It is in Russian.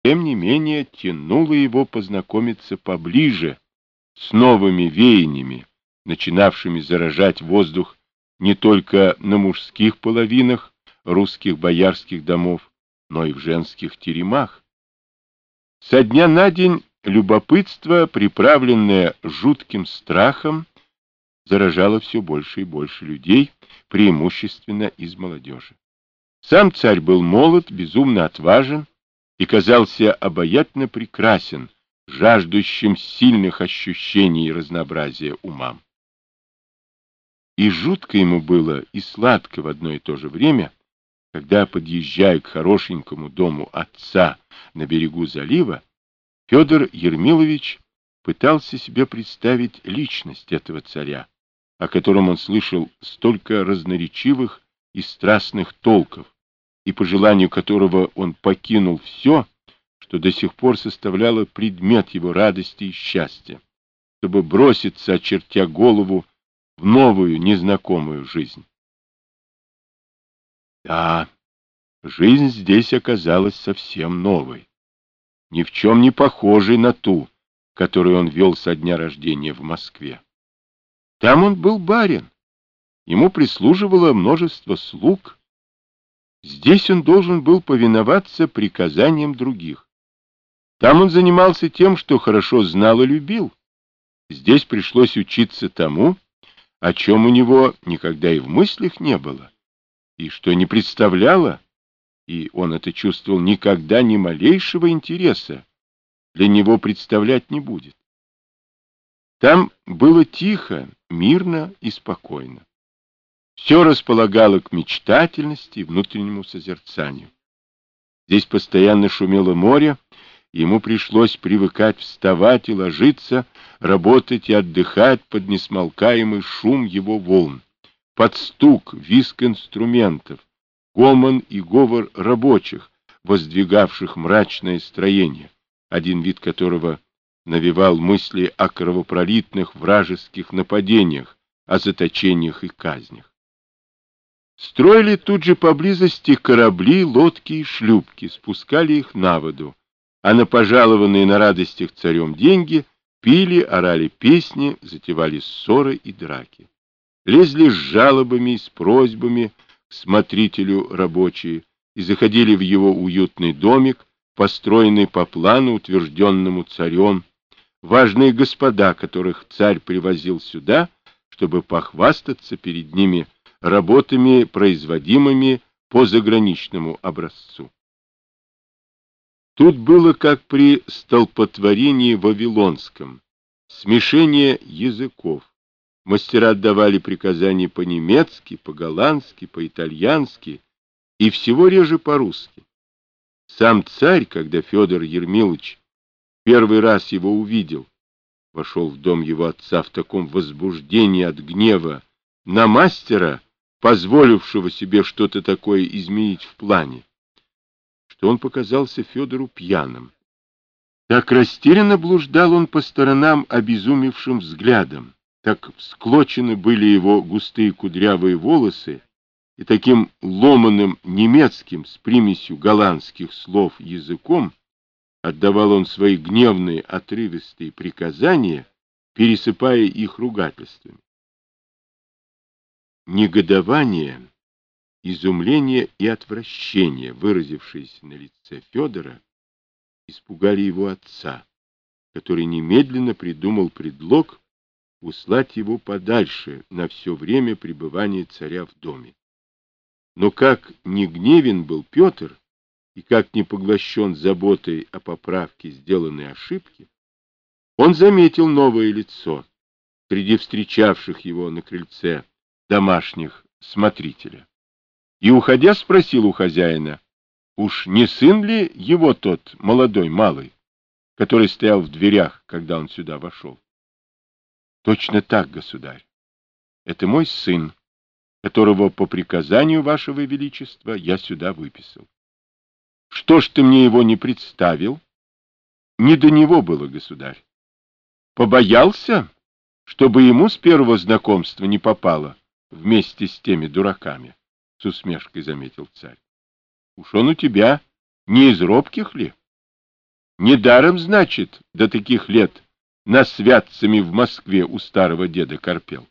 тем не менее тянуло его познакомиться поближе с новыми веяниями, начинавшими заражать воздух не только на мужских половинах русских боярских домов, но и в женских теремах. Со дня на день любопытство, приправленное жутким страхом, заражало все больше и больше людей, преимущественно из молодежи. Сам царь был молод, безумно отважен и казался обаятельно прекрасен, жаждущим сильных ощущений и разнообразия умам. И жутко ему было, и сладко в одно и то же время, когда, подъезжая к хорошенькому дому отца на берегу залива, Федор Ермилович пытался себе представить личность этого царя, о котором он слышал столько разноречивых и страстных толков, и по желанию которого он покинул все, что до сих пор составляло предмет его радости и счастья, чтобы броситься, очертя голову, в новую незнакомую жизнь. Да, жизнь здесь оказалась совсем новой, ни в чем не похожей на ту, которую он вел со дня рождения в Москве. Там он был барин, ему прислуживало множество слуг. Здесь он должен был повиноваться приказаниям других. Там он занимался тем, что хорошо знал и любил. Здесь пришлось учиться тому, о чем у него никогда и в мыслях не было, и что не представляло, и он это чувствовал, никогда ни малейшего интереса для него представлять не будет. Там было тихо, мирно и спокойно. Все располагало к мечтательности и внутреннему созерцанию. Здесь постоянно шумело море, и ему пришлось привыкать вставать и ложиться, работать и отдыхать под несмолкаемый шум его волн, под стук, визг инструментов, гомон и говор рабочих, воздвигавших мрачное строение, один вид которого навевал мысли о кровопролитных вражеских нападениях, о заточениях и казнях. Строили тут же поблизости корабли, лодки и шлюпки, спускали их на воду, а на пожалованные на радостях царем деньги пили, орали песни, затевали ссоры и драки. Лезли с жалобами и с просьбами к смотрителю рабочие и заходили в его уютный домик, построенный по плану, утвержденному царем, важные господа, которых царь привозил сюда, чтобы похвастаться перед ними работами, производимыми по заграничному образцу. Тут было, как при столпотворении вавилонском, смешение языков. Мастера отдавали приказания по-немецки, по-голландски, по-итальянски и всего реже по-русски. Сам царь, когда Федор Ермилович первый раз его увидел, вошел в дом его отца в таком возбуждении от гнева на мастера, позволившего себе что-то такое изменить в плане, что он показался Федору пьяным. Так растерянно блуждал он по сторонам обезумевшим взглядом, так всклочены были его густые кудрявые волосы, и таким ломаным немецким с примесью голландских слов языком отдавал он свои гневные отрывистые приказания, пересыпая их ругательствами. Негодование, изумление и отвращение, выразившиеся на лице Федора, испугали его отца, который немедленно придумал предлог услать его подальше на все время пребывания царя в доме. Но как не гневен был Петр, и как не поглощен заботой о поправке сделанной ошибки, он заметил новое лицо среди встречавших его на крыльце домашних смотрителя. И, уходя, спросил у хозяина, уж не сын ли его тот молодой малый, который стоял в дверях, когда он сюда вошел? — Точно так, государь. Это мой сын, которого по приказанию вашего величества я сюда выписал. — Что ж ты мне его не представил? — Не до него было, государь. — Побоялся, чтобы ему с первого знакомства не попало вместе с теми дураками? — с усмешкой заметил царь. — Уж он у тебя не из робких ли? Недаром, значит, до таких лет на святцами в Москве у старого деда корпел.